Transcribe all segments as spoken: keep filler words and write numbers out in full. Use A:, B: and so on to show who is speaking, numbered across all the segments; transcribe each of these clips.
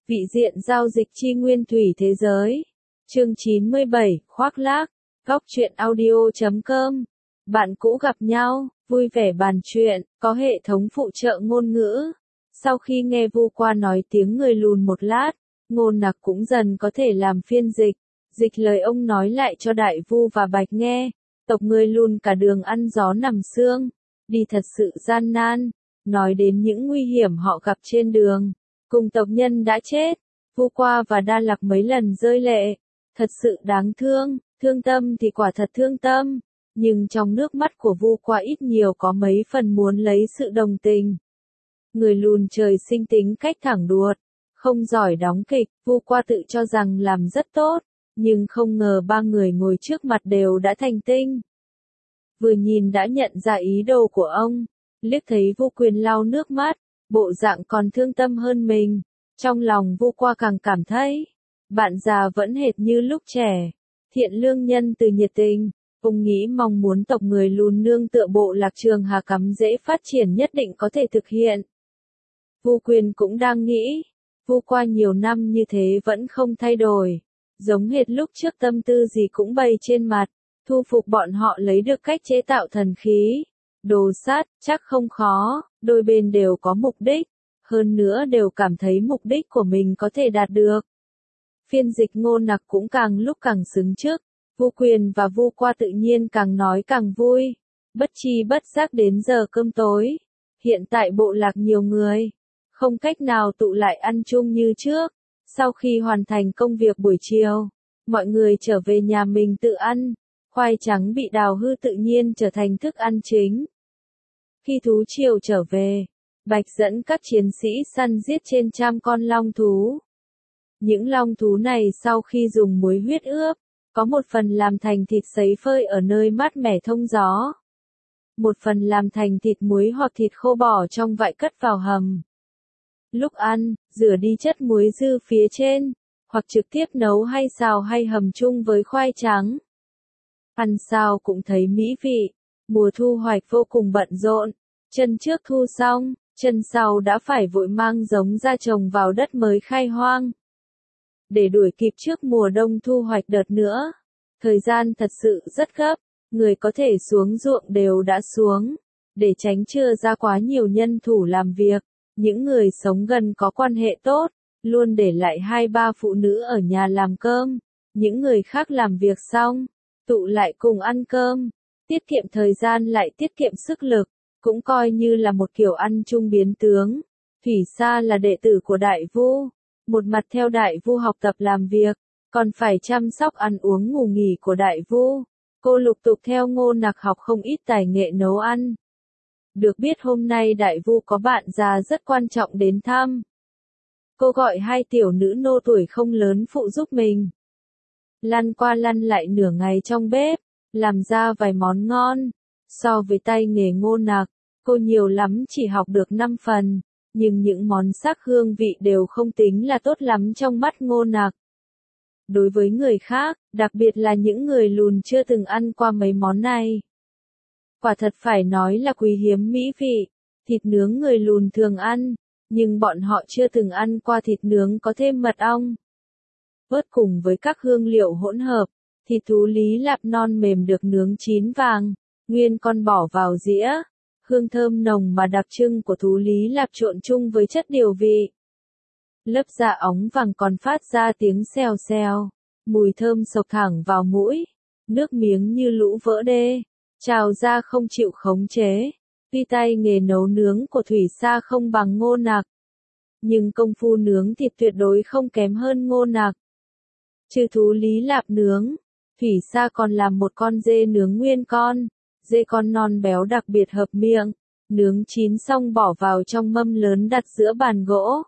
A: Vị diện giao dịch chi nguyên thủy thế giới. Chương chín mươi bảy, khoác lác. Góc truyện audio chấm com. Bạn cũ gặp nhau, vui vẻ bàn chuyện, có hệ thống phụ trợ ngôn ngữ. Sau khi nghe Vu Qua nói tiếng người lùn một lát, Ngô Nặc cũng dần có thể làm phiên dịch. Dịch lời ông nói lại cho Đại Vu và Bạch nghe. Tộc người lùn cả đường ăn gió nằm sương, đi thật sự gian nan. Nói đến những nguy hiểm họ gặp trên đường. Cùng tộc nhân đã chết, Vu Qua và Đa Lạc mấy lần rơi lệ. Thật sự đáng thương, thương tâm thì quả thật thương tâm. Nhưng trong nước mắt của Vu Qua ít nhiều có mấy phần muốn lấy sự đồng tình. Người lùn trời sinh tính cách thẳng đuột, không giỏi đóng kịch, Vu Qua tự cho rằng làm rất tốt. Nhưng không ngờ ba người ngồi trước mặt đều đã thành tinh. Vừa nhìn đã nhận ra ý đồ của ông, liếc thấy Vu Quyền lau nước mắt, bộ dạng còn thương tâm hơn mình. Trong lòng Vu Qua càng cảm thấy, bạn già vẫn hệt như lúc trẻ, thiện lương nhân từ nhiệt tình. Ông nghĩ mong muốn tộc người lùn nương tựa bộ lạc Trường Hà cắm dễ phát triển nhất định có thể thực hiện. Vu Quyền cũng đang nghĩ, Vu Qua nhiều năm như thế vẫn không thay đổi. Giống hệt lúc trước tâm tư gì cũng bày trên mặt, thu phục bọn họ lấy được cách chế tạo thần khí. Đồ sát, chắc không khó, đôi bên đều có mục đích, hơn nữa đều cảm thấy mục đích của mình có thể đạt được. Phiên dịch Ngô Nặc cũng càng lúc càng xứng trước, Vu Quyền và Vu Qua tự nhiên càng nói càng vui. Bất chi bất giác đến giờ cơm tối, hiện tại bộ lạc nhiều người, không cách nào tụ lại ăn chung như trước. Sau khi hoàn thành công việc buổi chiều, mọi người trở về nhà mình tự ăn, khoai trắng bị đào hư tự nhiên trở thành thức ăn chính. Khi thú triều trở về, Bạch dẫn các chiến sĩ săn giết trên trăm con long thú. Những long thú này sau khi dùng muối huyết ướp, có một phần làm thành thịt sấy phơi ở nơi mát mẻ thông gió. Một phần làm thành thịt muối hoặc thịt khô bỏ trong vại cất vào hầm. Lúc ăn, rửa đi chất muối dư phía trên, hoặc trực tiếp nấu hay xào hay hầm chung với khoai trắng. Ăn sao cũng thấy mỹ vị. Mùa thu hoạch vô cùng bận rộn. Chân trước thu xong, chân sau đã phải vội mang giống ra trồng vào đất mới khai hoang. Để đuổi kịp trước mùa đông thu hoạch đợt nữa. Thời gian thật sự rất gấp, người có thể xuống ruộng đều đã xuống. Để tránh chưa ra quá nhiều nhân thủ làm việc, những người sống gần có quan hệ tốt, luôn để lại hai ba phụ nữ ở nhà làm cơm. Những người khác làm việc xong, tụ lại cùng ăn cơm. Tiết kiệm thời gian lại tiết kiệm sức lực, cũng coi như là một kiểu ăn chung biến tướng. Thủy Sa là đệ tử của Đại Vu, một mặt theo Đại Vu học tập làm việc, còn phải chăm sóc ăn uống ngủ nghỉ của Đại Vu. Cô lục tục theo Ngô Nặc học không ít tài nghệ nấu ăn. Được biết hôm nay Đại Vu có bạn già rất quan trọng đến thăm. Cô gọi hai tiểu nữ nô tuổi không lớn phụ giúp mình. Lăn qua lăn lại nửa ngày trong bếp, làm ra vài món ngon. So với tay nghề Ngô Nặc, cô nhiều lắm chỉ học được năm phần, nhưng những món sắc hương vị đều không tính là tốt lắm trong mắt Ngô Nặc. Đối với người khác, đặc biệt là những người lùn chưa từng ăn qua mấy món này, quả thật phải nói là quý hiếm mỹ vị. Thịt nướng người lùn thường ăn, nhưng bọn họ chưa từng ăn qua thịt nướng có thêm mật ong. Vớt cùng với các hương liệu hỗn hợp, thịt thú Lý Lạp non mềm được nướng chín vàng, nguyên con bỏ vào dĩa. Hương thơm nồng mà đặc trưng của thú Lý Lạp trộn chung với chất điều vị. Lớp da óng vàng còn phát ra tiếng xèo xèo, mùi thơm sộc thẳng vào mũi, nước miếng như lũ vỡ đê, trào ra không chịu khống chế. Tuy tay nghề nấu nướng của Thủy Sa không bằng Ngô Nặc, nhưng công phu nướng thịt tuyệt đối không kém hơn Ngô Nặc. Trừ thú Lý Lạp nướng, Thủy Sa còn làm một con dê nướng nguyên con, dê con non béo đặc biệt hợp miệng, nướng chín xong bỏ vào trong mâm lớn đặt giữa bàn gỗ.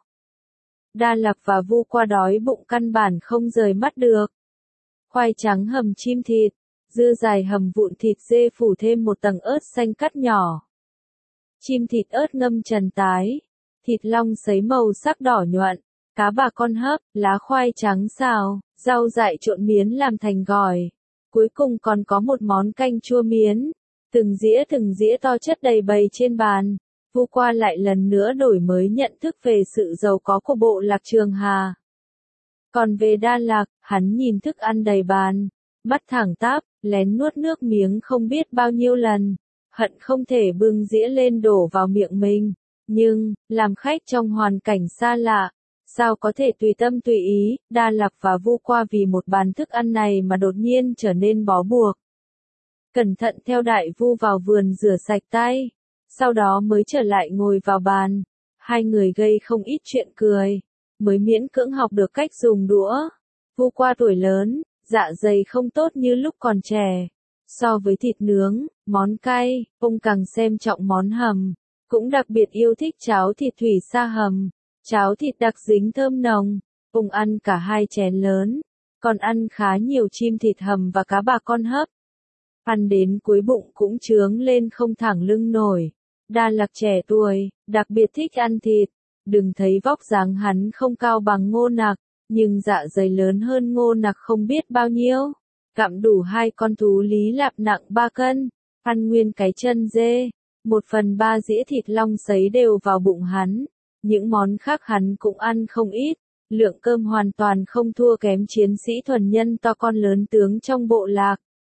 A: Đa Lạc và Vu Qua đói bụng căn bản không rời mắt được. Khoai trắng hầm chim thịt, dưa dài hầm vụn thịt dê phủ thêm một tầng ớt xanh cắt nhỏ. Chim thịt ớt ngâm trần tái, thịt long sấy màu sắc đỏ nhuận, cá bà con hấp, lá khoai trắng xào, rau dại trộn miến làm thành gỏi. Cuối cùng còn có một món canh chua miến, từng dĩa từng dĩa to chất đầy bày trên bàn. Vu Qua lại lần nữa đổi mới nhận thức về sự giàu có của bộ lạc Trường Hà. Còn về Đa Lạc, hắn nhìn thức ăn đầy bàn, mắt thẳng tắp, lén nuốt nước miếng không biết bao nhiêu lần, hận không thể bưng dĩa lên đổ vào miệng mình. Nhưng, làm khách trong hoàn cảnh xa lạ, sao có thể tùy tâm tùy ý, Đa Lạc và Vu Qua vì một bàn thức ăn này mà đột nhiên trở nên bó buộc. Cẩn thận theo Đại Vu vào vườn rửa sạch tay, sau đó mới trở lại ngồi vào bàn. Hai người gây không ít chuyện cười, mới miễn cưỡng học được cách dùng đũa. Vu Qua tuổi lớn, dạ dày không tốt như lúc còn trẻ. So với thịt nướng, món cay, ông càng xem trọng món hầm, cũng đặc biệt yêu thích cháo thịt thủy sa hầm, cháo thịt đặc dính thơm nồng. Ông ăn cả hai chén lớn, còn ăn khá nhiều chim thịt hầm và cá bà con hấp. Ăn đến cuối bụng cũng trướng lên không thẳng lưng nổi. Đa Lạc trẻ tuổi, đặc biệt thích ăn thịt. Đừng thấy vóc dáng hắn không cao bằng Ngô Nặc, nhưng dạ dày lớn hơn Ngô Nặc không biết bao nhiêu. Gặm đủ hai con thú lý lạp nặng ba cân, ăn nguyên cái chân dê, một phần ba dĩa thịt long sấy đều vào bụng hắn. Những món khác hắn cũng ăn không ít, lượng cơm hoàn toàn không thua kém chiến sĩ thuần nhân to con lớn tướng trong bộ lạc.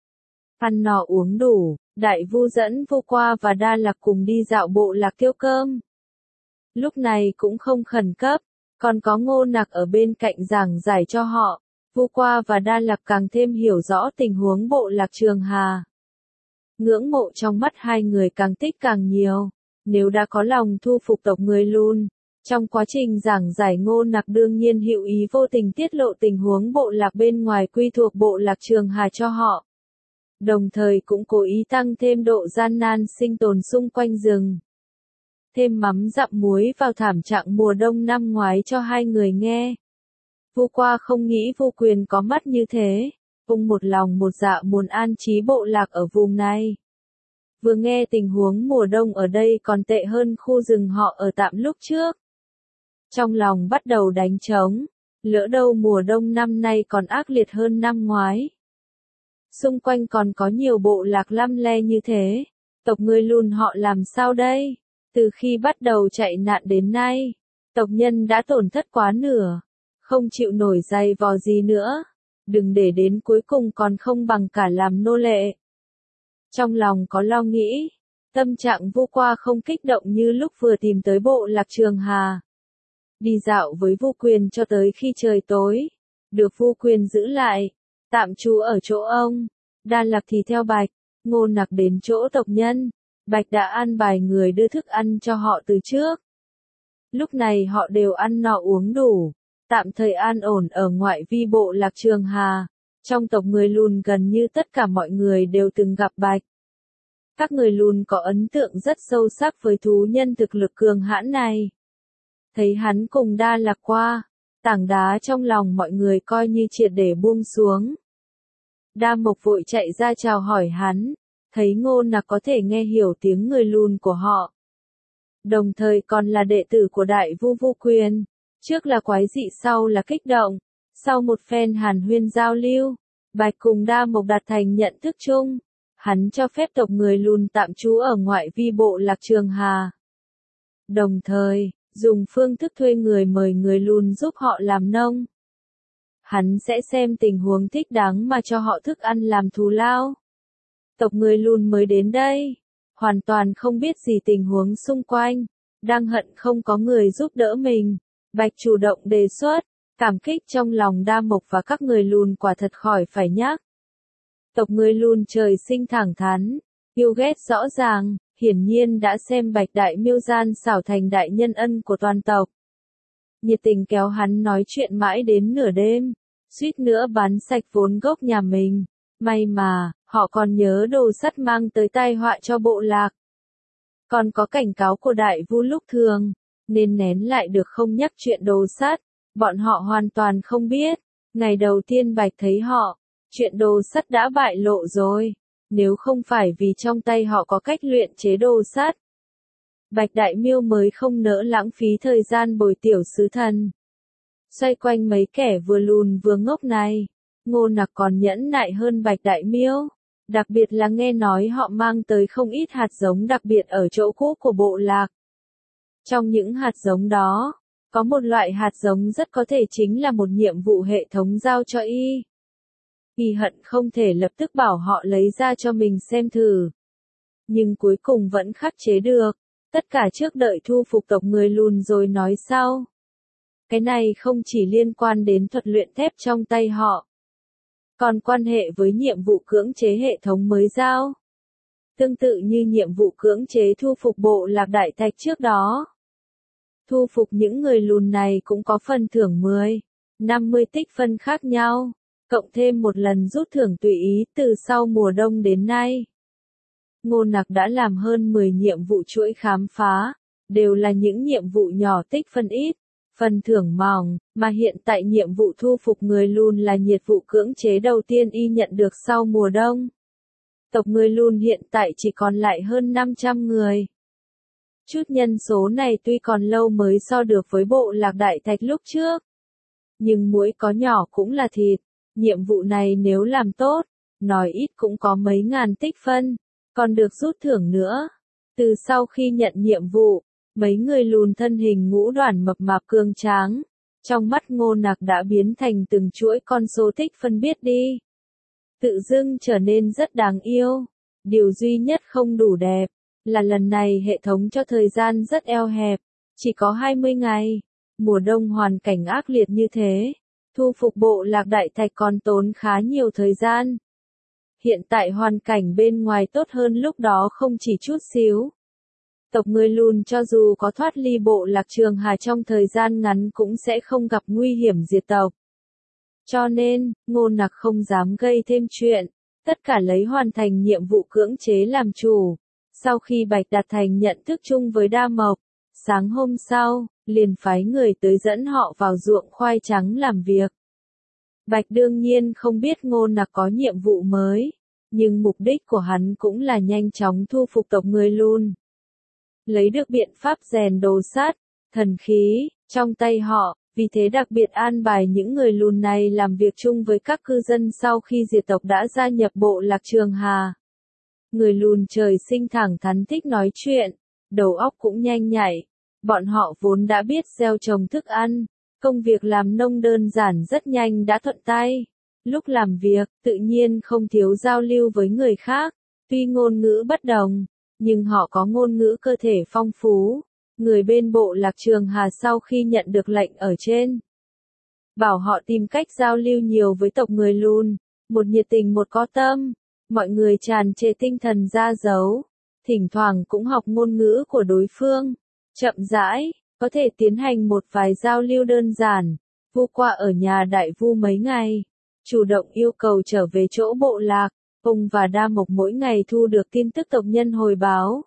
A: Ăn no uống đủ, Đại Vu dẫn Vu Qua và Đa Lạc cùng đi dạo bộ lạc tiêu cơm. Lúc này cũng không khẩn cấp, còn có Ngô Nặc ở bên cạnh giảng giải cho họ. Vu Qua và Đa Lạc càng thêm hiểu rõ tình huống bộ lạc Trường Hà. Ngưỡng mộ trong mắt hai người càng tích càng nhiều. Nếu đã có lòng thu phục tộc người Lun, trong quá trình giảng giải Ngô Nặc đương nhiên hữu ý vô tình tiết lộ tình huống bộ lạc bên ngoài quy thuộc bộ lạc Trường Hà cho họ. Đồng thời cũng cố ý tăng thêm độ gian nan sinh tồn xung quanh rừng. Thêm mắm dặm muối vào thảm trạng mùa đông năm ngoái cho hai người nghe. Vu Qua không nghĩ Vu Quyền có mắt như thế, ông một lòng một dạ muốn an trí bộ lạc ở vùng này. Vừa nghe tình huống mùa đông ở đây còn tệ hơn khu rừng họ ở tạm lúc trước. Trong lòng bắt đầu đánh trống, lỡ đâu mùa đông năm nay còn ác liệt hơn năm ngoái. Xung quanh còn có nhiều bộ lạc lăm le như thế, tộc người Lùn họ làm sao đây? Từ khi bắt đầu chạy nạn đến nay, tộc nhân đã tổn thất quá nửa, không chịu nổi dày vò gì nữa, đừng để đến cuối cùng còn không bằng cả làm nô lệ. Trong lòng có lo nghĩ, tâm trạng Vu Qua không kích động như lúc vừa tìm tới bộ lạc Trường Hà. Đi dạo với Vu Quyền cho tới khi trời tối, được Vu Quyền giữ lại, tạm trú ở chỗ ông. Đa Lạc thì theo Bạch, Ngô Nặc đến chỗ tộc nhân. Bạch đã an bài người đưa thức ăn cho họ từ trước. Lúc này họ đều ăn no uống đủ, tạm thời an ổn ở ngoại vi bộ lạc Trường Hà. Trong tộc người Lùn gần như tất cả mọi người đều từng gặp Bạch. Các người Lùn có ấn tượng rất sâu sắc với thú nhân thực lực cường hãn này. Thấy hắn cùng Đa Lạc qua, tảng đá trong lòng mọi người coi như triệt để buông xuống. Đa Mộc vội chạy ra chào hỏi hắn, thấy Ngô Nặc có thể nghe hiểu tiếng người Lùn của họ. Đồng thời còn là đệ tử của Đại Vu Vu Quyền, trước là quái dị sau là kích động. Sau một phen hàn huyên giao lưu, Bạch cùng Đa Mộc đạt thành nhận thức chung. Hắn cho phép tộc người Lùn tạm trú ở ngoại vi bộ lạc Trường Hà. Đồng thời, dùng phương thức thuê người mời người Lùn giúp họ làm nông. Hắn sẽ xem tình huống thích đáng mà cho họ thức ăn làm thù lao. Tộc người Lùn mới đến đây, hoàn toàn không biết gì tình huống xung quanh, đang hận không có người giúp đỡ mình. Bạch chủ động đề xuất, cảm kích trong lòng Đa Mộc và các người Lùn quả thật khỏi phải nhắc. Tộc người Lùn trời sinh thẳng thắn, yêu ghét rõ ràng, hiển nhiên đã xem Bạch đại miêu gian xảo thành đại nhân ân của toàn tộc. Nhiệt tình kéo hắn nói chuyện mãi đến nửa đêm, suýt nữa bán sạch vốn gốc nhà mình. May mà, họ còn nhớ đồ sắt mang tới tai họa cho bộ lạc. Còn có cảnh cáo của Đại Vu lúc thường, nên nén lại được không nhắc chuyện đồ sắt. Bọn họ hoàn toàn không biết, ngày đầu tiên Bạch thấy họ, chuyện đồ sắt đã bại lộ rồi. Nếu không phải vì trong tay họ có cách luyện chế đồ sắt, Bạch Đại Miêu mới không nỡ lãng phí thời gian bồi tiểu sứ thần. Xoay quanh mấy kẻ vừa lùn vừa ngốc này, Ngô Nặc còn nhẫn nại hơn Bạch Đại Miêu. Đặc biệt là nghe nói họ mang tới không ít hạt giống đặc biệt ở chỗ cũ của bộ lạc. Trong những hạt giống đó, có một loại hạt giống rất có thể chính là một nhiệm vụ hệ thống giao cho y. Y hận không thể lập tức bảo họ lấy ra cho mình xem thử. Nhưng cuối cùng vẫn khắc chế được. Tất cả trước đợi thu phục tộc người lùn rồi nói sau. Cái này không chỉ liên quan đến thuật luyện thép trong tay họ, còn quan hệ với nhiệm vụ cưỡng chế hệ thống mới giao. Tương tự như nhiệm vụ cưỡng chế thu phục bộ lạc đại thạch trước đó. Thu phục những người lùn này cũng có phần thưởng mười, năm mươi tích phân khác nhau, cộng thêm một lần rút thưởng tùy ý từ sau mùa đông đến nay. Ngô Nặc đã làm hơn mười nhiệm vụ chuỗi khám phá, đều là những nhiệm vụ nhỏ tích phân ít, phần thưởng mỏng, mà hiện tại nhiệm vụ thu phục người lùn là nhiệm vụ cưỡng chế đầu tiên y nhận được sau mùa đông. Tộc người lùn hiện tại chỉ còn lại hơn năm trăm người. Chút nhân số này tuy còn lâu mới so được với bộ lạc đại thạch lúc trước. Nhưng muỗi có nhỏ cũng là thịt, nhiệm vụ này nếu làm tốt, nói ít cũng có mấy ngàn tích phân, còn được rút thưởng nữa. Từ sau khi nhận nhiệm vụ, mấy người lùn thân hình ngũ đoàn mập mạp cương tráng, trong mắt Ngô Nặc đã biến thành từng chuỗi con số tích phân biết đi. Tự dưng trở nên rất đáng yêu. Điều duy nhất không đủ đẹp, là lần này hệ thống cho thời gian rất eo hẹp, chỉ có hai mươi ngày. Mùa đông hoàn cảnh ác liệt như thế, thu phục bộ lạc đại thạch còn tốn khá nhiều thời gian. Hiện tại hoàn cảnh bên ngoài tốt hơn lúc đó không chỉ chút xíu. Tộc người lùn cho dù có thoát ly bộ lạc Trường Hà trong thời gian ngắn cũng sẽ không gặp nguy hiểm diệt tộc. Cho nên, Ngô Nặc không dám gây thêm chuyện, tất cả lấy hoàn thành nhiệm vụ cưỡng chế làm chủ. Sau khi Bạch Đạt Thành nhận thức chung với Đa Mộc, sáng hôm sau, liền phái người tới dẫn họ vào ruộng khoai trắng làm việc. Bạch đương nhiên không biết Ngô Nặc có nhiệm vụ mới, nhưng mục đích của hắn cũng là nhanh chóng thu phục tộc người lùn. Lấy được biện pháp rèn đồ sắt, thần khí, trong tay họ, vì thế đặc biệt an bài những người lùn này làm việc chung với các cư dân sau khi diệt tộc đã gia nhập bộ lạc Trường Hà. Người lùn trời sinh thẳng thắn thích nói chuyện, đầu óc cũng nhanh nhạy, bọn họ vốn đã biết gieo trồng thức ăn, công việc làm nông đơn giản rất nhanh đã thuận tay. Lúc làm việc, tự nhiên không thiếu giao lưu với người khác, tuy ngôn ngữ bất đồng, nhưng họ có ngôn ngữ cơ thể phong phú. Người bên bộ lạc Trường Hà sau khi nhận được lệnh ở trên, bảo họ tìm cách giao lưu nhiều với tộc người lùn, một nhiệt tình một có tâm, mọi người tràn trề tinh thần ra dấu, thỉnh thoảng cũng học ngôn ngữ của đối phương, chậm rãi, có thể tiến hành một vài giao lưu đơn giản. Vu qua ở nhà đại vu mấy ngày, chủ động yêu cầu trở về chỗ bộ lạc, ông và Đa Mộc mỗi ngày thu được tin tức tộc nhân hồi báo.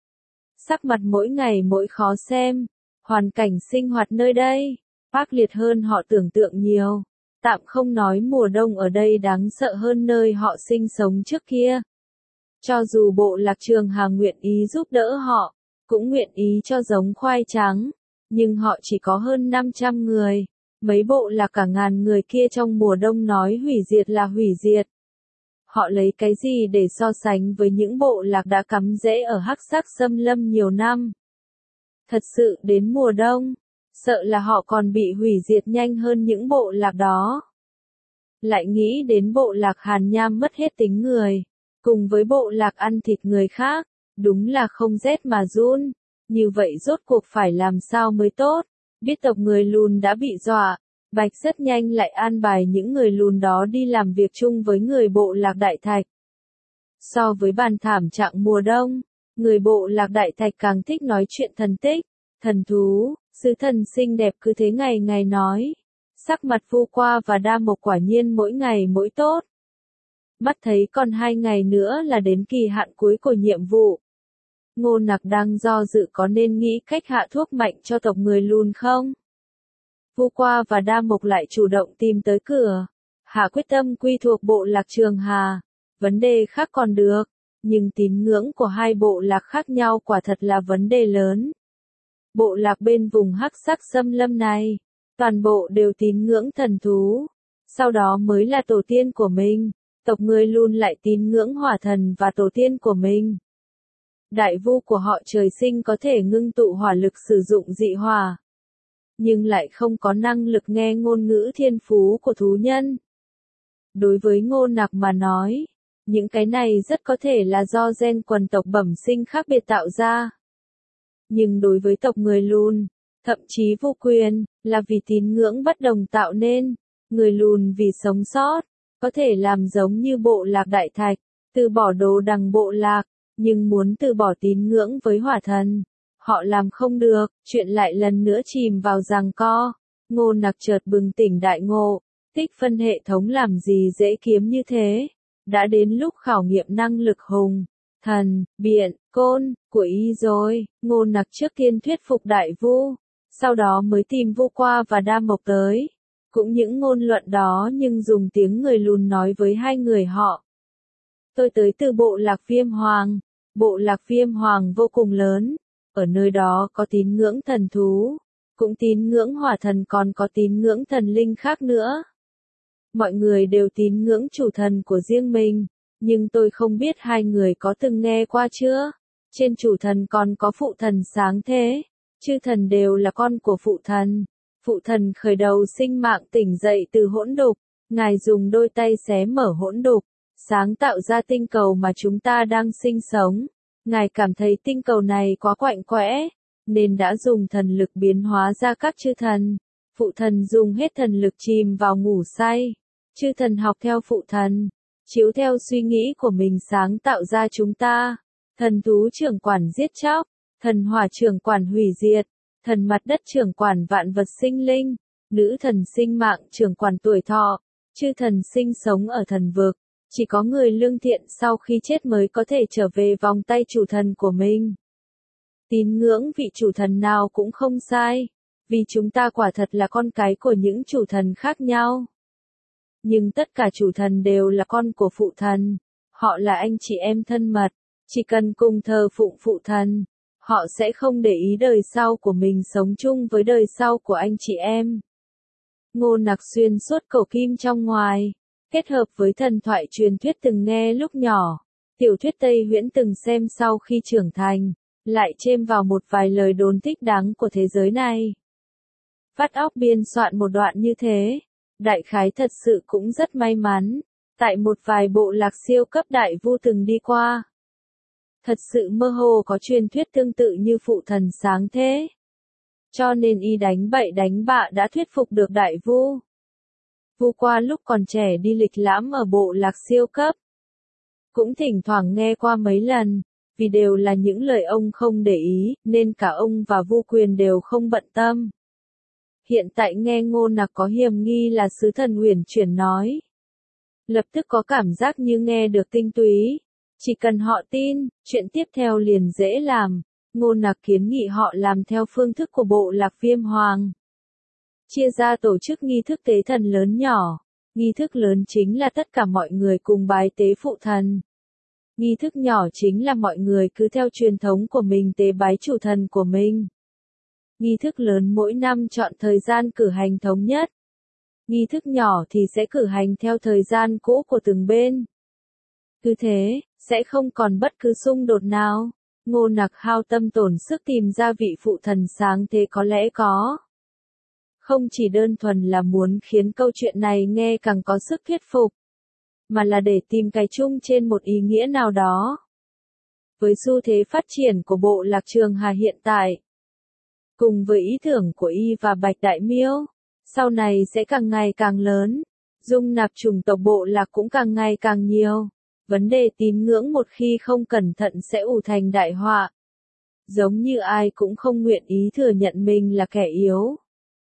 A: Sắc mặt mỗi ngày mỗi khó xem, hoàn cảnh sinh hoạt nơi đây, ác liệt hơn họ tưởng tượng nhiều, tạm không nói mùa đông ở đây đáng sợ hơn nơi họ sinh sống trước kia. Cho dù bộ lạc Trường Hà nguyện ý giúp đỡ họ, cũng nguyện ý cho giống khoai trắng, nhưng họ chỉ có hơn năm trăm người, mấy bộ lạc cả ngàn người kia trong mùa đông nói hủy diệt là hủy diệt. Họ lấy cái gì để so sánh với những bộ lạc đã cắm rễ ở hắc sắc xâm lâm nhiều năm? Thật sự đến mùa đông, sợ là họ còn bị hủy diệt nhanh hơn những bộ lạc đó. Lại nghĩ đến bộ lạc Hàn Nham mất hết tính người, cùng với bộ lạc ăn thịt người khác, đúng là không rét mà run. Như vậy rốt cuộc phải làm sao mới tốt? Biết tộc người lùn đã bị dọa, Bạch rất nhanh lại an bài những người lùn đó đi làm việc chung với người bộ lạc đại thạch. So với bàn thảm trạng mùa đông, người bộ lạc đại thạch càng thích nói chuyện thần tích, thần thú, sứ thần xinh đẹp cứ thế ngày ngày nói. Sắc mặt Vu Qua và Đa Mộc quả nhiên mỗi ngày mỗi tốt. Mắt thấy còn hai ngày nữa là đến kỳ hạn cuối của nhiệm vụ. Ngô Nặc đang do dự có nên nghĩ cách hạ thuốc mạnh cho tộc người lùn không? Vu Qua và Đa Mộc lại chủ động tìm tới cửa, hạ quyết tâm quy thuộc bộ lạc Trường Hà. Vấn đề khác còn được, nhưng tín ngưỡng của hai bộ lạc khác nhau quả thật là vấn đề lớn. Bộ lạc bên vùng hắc sắc xâm lâm này, toàn bộ đều tín ngưỡng thần thú, sau đó mới là tổ tiên của mình. Tộc người lùn lại tín ngưỡng hỏa thần và tổ tiên của mình. Đại vu của họ trời sinh có thể ngưng tụ hỏa lực sử dụng dị hỏa, nhưng lại không có năng lực nghe ngôn ngữ thiên phú của thú nhân. Đối với Ngô Nặc mà nói, những cái này rất có thể là do gen quần tộc bẩm sinh khác biệt tạo ra. Nhưng đối với tộc người Lùn, thậm chí Vu Quyền, là vì tín ngưỡng bất đồng tạo nên, người Lùn vì sống sót, có thể làm giống như bộ lạc Đại Thạch, từ bỏ đồ đằng bộ lạc, nhưng muốn từ bỏ tín ngưỡng với hỏa thần, họ làm không được, chuyện lại lần nữa chìm vào giằng co. Ngô Nặc chợt bừng tỉnh đại ngộ, tích phân hệ thống làm gì dễ kiếm như thế, đã đến lúc khảo nghiệm năng lực hùng, thần, biện, côn, của y rồi. Ngô Nặc trước tiên thuyết phục đại vu, sau đó mới tìm Vu Qua và Đa Mộc tới. Cũng những ngôn luận đó nhưng dùng tiếng người Lùn nói với hai người họ. Tôi tới từ bộ lạc Viêm Hoàng. Bộ lạc Viêm Hoàng vô cùng lớn. Ở nơi đó có tín ngưỡng thần thú, cũng tín ngưỡng hỏa thần, còn có tín ngưỡng thần linh khác nữa. Mọi người đều tín ngưỡng chủ thần của riêng mình, nhưng tôi không biết hai người có từng nghe qua chưa? Trên chủ thần còn có phụ thần sáng thế, chư thần đều là con của phụ thần. Phụ thần khởi đầu sinh mạng tỉnh dậy từ hỗn độp, Ngài dùng đôi tay xé mở hỗn độp, sáng tạo ra tinh cầu mà chúng ta đang sinh sống. Ngài cảm thấy tinh cầu này quá quạnh quẽ, nên đã dùng thần lực biến hóa ra các chư thần. Phụ thần dùng hết thần lực chìm vào ngủ say. Chư thần học theo phụ thần, chiếu theo suy nghĩ của mình sáng tạo ra chúng ta. Thần thú trưởng quản giết chóc, thần hỏa trưởng quản hủy diệt, thần mặt đất trưởng quản vạn vật sinh linh, nữ thần sinh mạng trưởng quản tuổi thọ, chư thần sinh sống ở thần vực. Chỉ có người lương thiện sau khi chết mới có thể trở về vòng tay chủ thần của mình. Tín ngưỡng vị chủ thần nào cũng không sai, vì chúng ta quả thật là con cái của những chủ thần khác nhau. Nhưng tất cả chủ thần đều là con của phụ thần, họ là anh chị em thân mật, chỉ cần cùng thờ phụng phụ thần, họ sẽ không để ý đời sau của mình sống chung với đời sau của anh chị em. Ngô Nặc xuyên suốt cổ kim trong ngoài, kết hợp với thần thoại truyền thuyết từng nghe lúc nhỏ, tiểu thuyết Tây Huyễn từng xem sau khi trưởng thành, lại chêm vào một vài lời đồn thích đáng của thế giới này. Vắt óc biên soạn một đoạn như thế, đại khái thật sự cũng rất may mắn, tại một vài bộ lạc siêu cấp đại vu từng đi qua. Thật sự mơ hồ có truyền thuyết tương tự như phụ thần sáng thế. Cho nên y đánh bậy đánh bạ đã thuyết phục được đại vu. Vu Qua lúc còn trẻ đi lịch lãm ở bộ lạc siêu cấp, cũng thỉnh thoảng nghe qua mấy lần, vì đều là những lời ông không để ý, nên cả ông và Vu Quyền đều không bận tâm. Hiện tại nghe Ngô Nặc có hiềm nghi là sứ thần uyển chuyển nói, lập tức có cảm giác như nghe được tinh túy. Chỉ cần họ tin, chuyện tiếp theo liền dễ làm. Ngô Nặc kiến nghị họ làm theo phương thức của bộ lạc Viêm Hoàng. Chia ra tổ chức nghi thức tế thần lớn nhỏ. Nghi thức lớn chính là tất cả mọi người cùng bái tế phụ thần. Nghi thức nhỏ chính là mọi người cứ theo truyền thống của mình tế bái chủ thần của mình. Nghi thức lớn mỗi năm chọn thời gian cử hành thống nhất. Nghi thức nhỏ thì sẽ cử hành theo thời gian cũ của từng bên. Cứ thế, sẽ không còn bất cứ xung đột nào. Ngô Nặc hao tâm tổn sức tìm ra vị phụ thần sáng thế có lẽ có. Không chỉ đơn thuần là muốn khiến câu chuyện này nghe càng có sức thuyết phục, mà là để tìm cái chung trên một ý nghĩa nào đó. Với xu thế phát triển của bộ lạc Trường Hà hiện tại, cùng với ý tưởng của y và Bạch Đại Miêu, sau này sẽ càng ngày càng lớn, dung nạp chủng tộc bộ lạc cũng càng ngày càng nhiều. Vấn đề tín ngưỡng một khi không cẩn thận sẽ ủ thành đại họa. Giống như ai cũng không nguyện ý thừa nhận mình là kẻ yếu.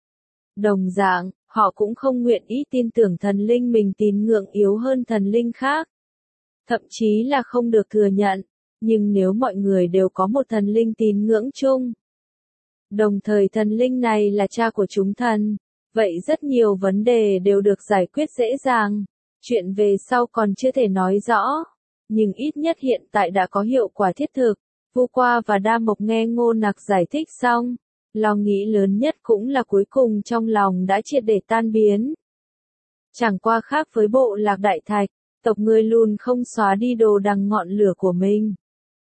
A: Đồng dạng, họ cũng không nguyện ý tin tưởng thần linh mình tín ngưỡng yếu hơn thần linh khác. Thậm chí là không được thừa nhận, nhưng nếu mọi người đều có một thần linh tín ngưỡng chung, đồng thời thần linh này là cha của chúng thần, vậy rất nhiều vấn đề đều được giải quyết dễ dàng. Chuyện về sau còn chưa thể nói rõ, nhưng ít nhất hiện tại đã có hiệu quả thiết thực. Vu Qua và Đa Mộc nghe Ngô Nặc giải thích xong, lo nghĩ lớn nhất cũng là cuối cùng trong lòng đã triệt để tan biến. Chẳng qua khác với bộ lạc Đại Thạch, tộc người Lùn không xóa đi đồ đằng ngọn lửa của mình.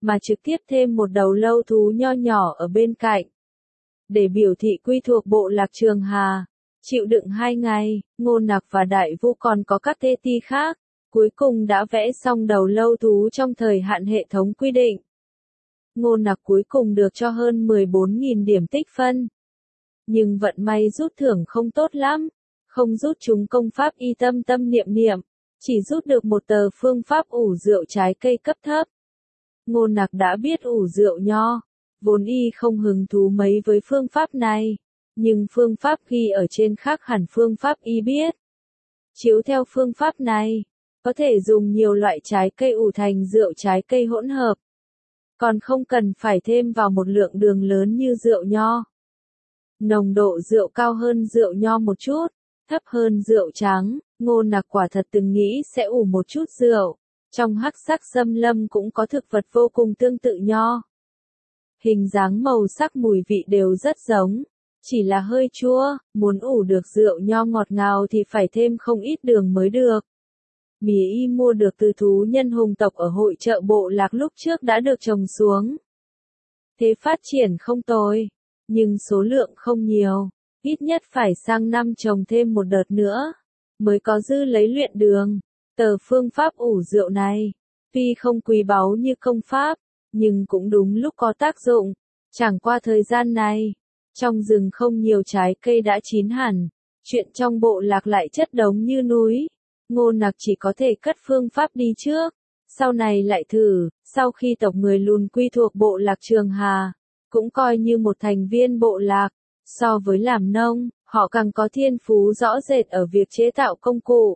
A: mà trực tiếp thêm một đầu lâu thú nho nhỏ ở bên cạnh. Để biểu thị quy thuộc bộ lạc Trường Hà. Chịu đựng hai ngày, Ngô Nặc và Đại Vu còn có các tê ti khác, cuối cùng đã vẽ xong đầu lâu thú trong thời hạn hệ thống quy định. Ngô Nặc cuối cùng được cho hơn mười bốn nghìn điểm tích phân. Nhưng vận may rút thưởng không tốt lắm, không rút chúng công pháp y tâm tâm niệm niệm, chỉ rút được một tờ phương pháp ủ rượu trái cây cấp thấp. Ngô Nặc đã biết ủ rượu nho, vốn y không hứng thú mấy với phương pháp này, nhưng phương pháp ghi ở trên khác hẳn phương pháp y biết. Chiếu theo phương pháp này, có thể dùng nhiều loại trái cây ủ thành rượu trái cây hỗn hợp, còn không cần phải thêm vào một lượng đường lớn như rượu nho. Nồng độ rượu cao hơn rượu nho một chút, thấp hơn rượu trắng. Ngô Nặc quả thật từng nghĩ sẽ ủ một chút rượu. Trong hắc sắc xâm lâm cũng có thực vật vô cùng tương tự nho. Hình dáng màu sắc mùi vị đều rất giống, chỉ là hơi chua, muốn ủ được rượu nho ngọt ngào thì phải thêm không ít đường mới được. Mì y mua được từ thú nhân hùng tộc ở hội chợ bộ lạc lúc trước đã được trồng xuống. Thế phát triển không tồi, nhưng số lượng không nhiều, ít nhất phải sang năm trồng thêm một đợt nữa, mới có dư lấy luyện đường. Tờ phương pháp ủ rượu này, tuy không quý báu như công pháp, nhưng cũng đúng lúc có tác dụng. Chẳng qua thời gian này, trong rừng không nhiều trái cây đã chín hẳn, chuyện trong bộ lạc lại chất đống như núi. Ngô Nặc chỉ có thể cất phương pháp đi trước, sau này lại thử. Sau khi tộc người Lùn quy thuộc bộ lạc Trường Hà, cũng coi như một thành viên bộ lạc, so với làm nông, họ càng có thiên phú rõ rệt ở việc chế tạo công cụ.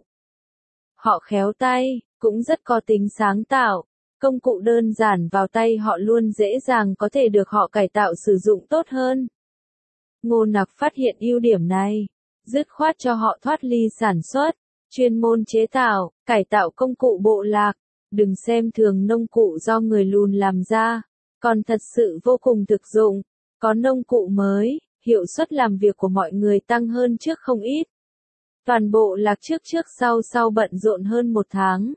A: Họ khéo tay, cũng rất có tính sáng tạo, công cụ đơn giản vào tay họ luôn dễ dàng có thể được họ cải tạo sử dụng tốt hơn. Ngô Nặc phát hiện ưu điểm này, dứt khoát cho họ thoát ly sản xuất, chuyên môn chế tạo, cải tạo công cụ bộ lạc. Đừng xem thường nông cụ do người Lùn làm ra, còn thật sự vô cùng thực dụng. Có nông cụ mới, hiệu suất làm việc của mọi người tăng hơn trước không ít. Toàn bộ lạc trước trước sau sau bận rộn hơn một tháng.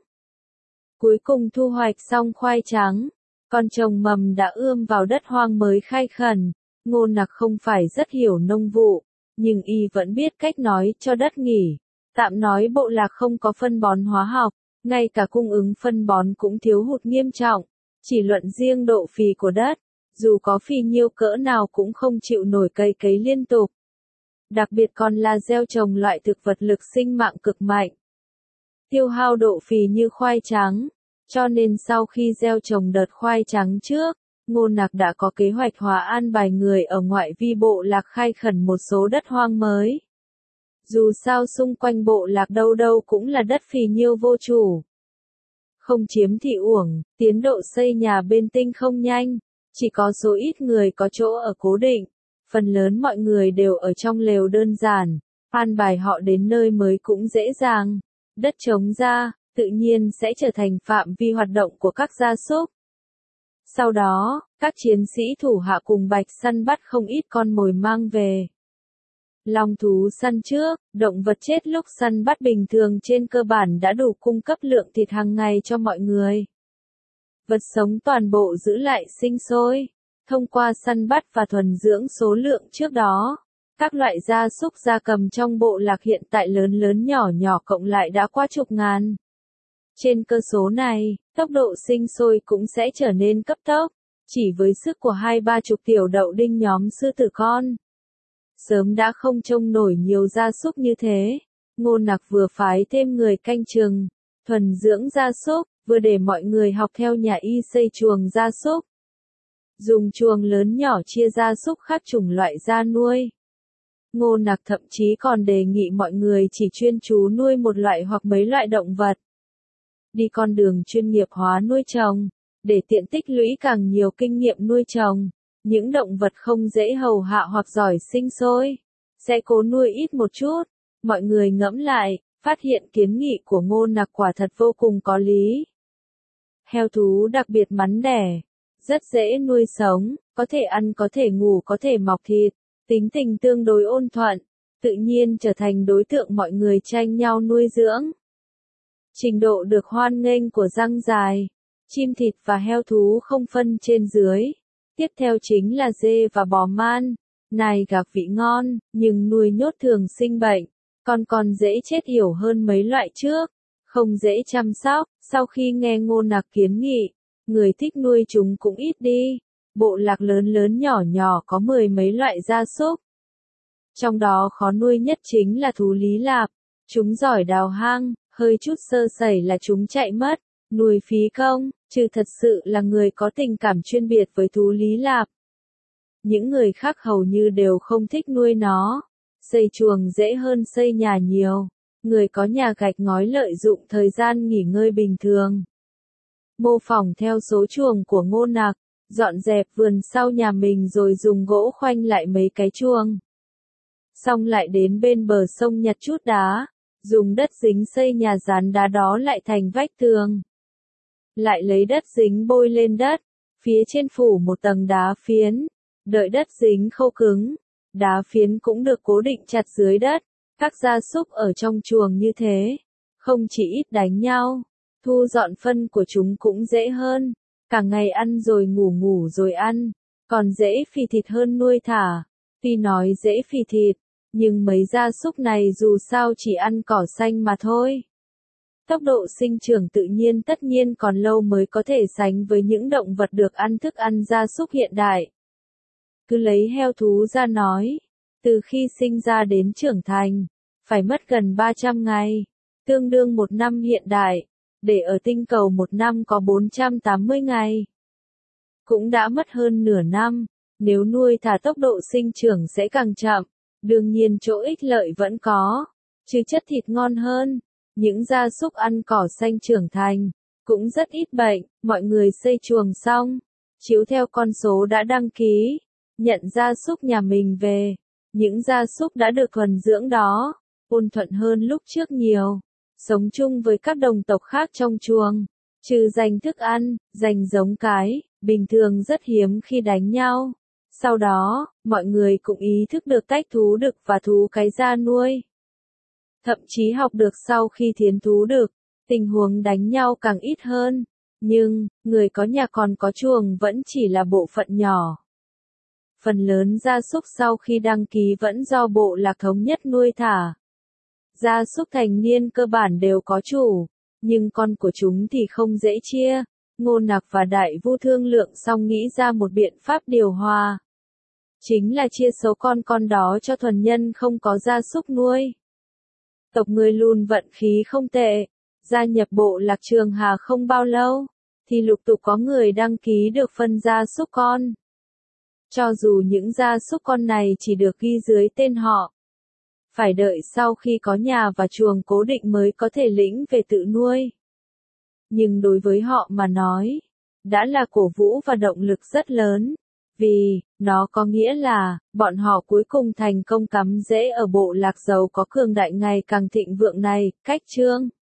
A: Cuối cùng thu hoạch xong khoai trắng, con trồng mầm đã ươm vào đất hoang mới khai khẩn. Ngô Nặc không phải rất hiểu nông vụ, nhưng y vẫn biết cách nói cho đất nghỉ. Tạm nói bộ lạc không có phân bón hóa học, ngay cả cung ứng phân bón cũng thiếu hụt nghiêm trọng. Chỉ luận riêng độ phì của đất, dù có phì nhiêu cỡ nào cũng không chịu nổi cây cấy liên tục. Đặc biệt còn là gieo trồng loại thực vật lực sinh mạng cực mạnh, tiêu hao độ phì như khoai trắng, cho nên sau khi gieo trồng đợt khoai trắng trước, Ngô Nặc đã có kế hoạch hòa an bài người ở ngoại vi bộ lạc khai khẩn một số đất hoang mới. Dù sao xung quanh bộ lạc đâu đâu cũng là đất phì nhiêu vô chủ. Không chiếm thị uổng, tiến độ xây nhà bên Tinh không nhanh, chỉ có số ít người có chỗ ở cố định. Phần lớn mọi người đều ở trong lều đơn giản, an bài họ đến nơi mới cũng dễ dàng. Đất trống ra, tự nhiên sẽ trở thành phạm vi hoạt động của các gia súc. Sau đó, các chiến sĩ thủ hạ cùng Bạch săn bắt không ít con mồi mang về. Long thú săn trước, động vật chết lúc săn bắt bình thường trên cơ bản đã đủ cung cấp lượng thịt hàng ngày cho mọi người. Vật sống toàn bộ giữ lại sinh sôi. Thông qua săn bắt và thuần dưỡng số lượng trước đó, các loại gia súc gia cầm trong bộ lạc hiện tại lớn lớn nhỏ nhỏ cộng lại đã qua chục ngàn. Trên cơ số này, tốc độ sinh sôi cũng sẽ trở nên cấp tốc, chỉ với sức của hai ba chục tiểu đậu đinh nhóm sư tử con. Sớm đã không trông nổi nhiều gia súc như thế, Ngô Nặc vừa phái thêm người canh chừng, thuần dưỡng gia súc, vừa để mọi người học theo nhà y xây chuồng gia súc. Dùng chuồng lớn nhỏ chia gia súc khác chủng loại ra nuôi. Ngô Nặc thậm chí còn đề nghị mọi người chỉ chuyên chú nuôi một loại hoặc mấy loại động vật. Đi con đường chuyên nghiệp hóa nuôi trồng, để tiện tích lũy càng nhiều kinh nghiệm nuôi trồng. Những động vật không dễ hầu hạ hoặc giỏi sinh sôi, sẽ cố nuôi ít một chút. Mọi người ngẫm lại, phát hiện kiến nghị của Ngô Nặc quả thật vô cùng có lý. Heo thú đặc biệt mắn đẻ, rất dễ nuôi sống, có thể ăn có thể ngủ có thể mọc thịt, tính tình tương đối ôn thuận, tự nhiên trở thành đối tượng mọi người tranh nhau nuôi dưỡng. Trình độ được hoan nghênh của răng dài, chim thịt và heo thú không phân trên dưới. Tiếp theo chính là dê và bò man. Này gạc vị ngon, nhưng nuôi nhốt thường sinh bệnh. Con còn dễ chết yểu hơn mấy loại trước. Không dễ chăm sóc. Sau khi nghe Ngô Nặc kiến nghị, người thích nuôi chúng cũng ít đi. Bộ lạc lớn lớn nhỏ nhỏ có mười mấy loại gia súc. Trong đó khó nuôi nhất chính là thú Lý Lạp. Chúng giỏi đào hang, hơi chút sơ sẩy là chúng chạy mất. Nuôi phí công, trừ thật sự là người có tình cảm chuyên biệt với thú Lý Lạp. Những người khác hầu như đều không thích nuôi nó. Xây chuồng dễ hơn xây nhà nhiều. Người có nhà gạch ngói lợi dụng thời gian nghỉ ngơi bình thường. Mô phỏng theo số chuồng của Ngô Nặc, dọn dẹp vườn sau nhà mình rồi dùng gỗ khoanh lại mấy cái chuồng. Xong lại đến bên bờ sông nhặt chút đá, dùng đất dính xây nhà dán đá đó lại thành vách tường. Lại lấy đất dính bôi lên đất, phía trên phủ một tầng đá phiến, đợi đất dính khô cứng, đá phiến cũng được cố định chặt dưới đất. Các gia súc ở trong chuồng như thế, không chỉ ít đánh nhau, thu dọn phân của chúng cũng dễ hơn, cả ngày ăn rồi ngủ ngủ rồi ăn, còn dễ phì thịt hơn nuôi thả. Tuy nói dễ phì thịt, nhưng mấy gia súc này dù sao chỉ ăn cỏ xanh mà thôi. Tốc độ sinh trưởng tự nhiên tất nhiên còn lâu mới có thể sánh với những động vật được ăn thức ăn gia súc hiện đại. Cứ lấy heo thú ra nói, từ khi sinh ra đến trưởng thành, phải mất gần ba trăm ngày, tương đương một năm hiện đại, để ở tinh cầu một năm có bốn trăm tám mươi ngày. Cũng đã mất hơn nửa năm, nếu nuôi thả tốc độ sinh trưởng sẽ càng chậm, đương nhiên chỗ ích lợi vẫn có, chứ chất thịt ngon hơn. Những gia súc ăn cỏ xanh trưởng thành, cũng rất ít bệnh. Mọi người xây chuồng xong, chiếu theo con số đã đăng ký, nhận gia súc nhà mình về. Những gia súc đã được thuần dưỡng đó, ôn thuận hơn lúc trước nhiều, sống chung với các đồng tộc khác trong chuồng, trừ giành thức ăn, giành giống cái, bình thường rất hiếm khi đánh nhau. Sau đó, mọi người cũng ý thức được tách thú đực và thú cái ra nuôi. Thậm chí học được sau khi thiến thú đực, tình huống đánh nhau càng ít hơn. Nhưng, người có nhà còn có chuồng vẫn chỉ là bộ phận nhỏ. Phần lớn gia súc sau khi đăng ký vẫn do bộ lạc thống nhất nuôi thả. Gia súc thành niên cơ bản đều có chủ, nhưng con của chúng thì không dễ chia. Ngô Nặc và Đại Vu thương lượng xong nghĩ ra một biện pháp điều hòa. Chính là chia số con con đó cho thuần nhân không có gia súc nuôi. Tộc người Lùn vận khí không tệ, gia nhập bộ lạc Trường Hà không bao lâu, thì lục tục có người đăng ký được phân gia súc con. Cho dù những gia súc con này chỉ được ghi dưới tên họ, phải đợi sau khi có nhà và chuồng cố định mới có thể lĩnh về tự nuôi. Nhưng đối với họ mà nói, đã là cổ vũ và động lực rất lớn, vì nó có nghĩa là bọn họ cuối cùng thành công cắm rễ ở bộ lạc giàu có cường đại ngày càng thịnh vượng này. Cách chương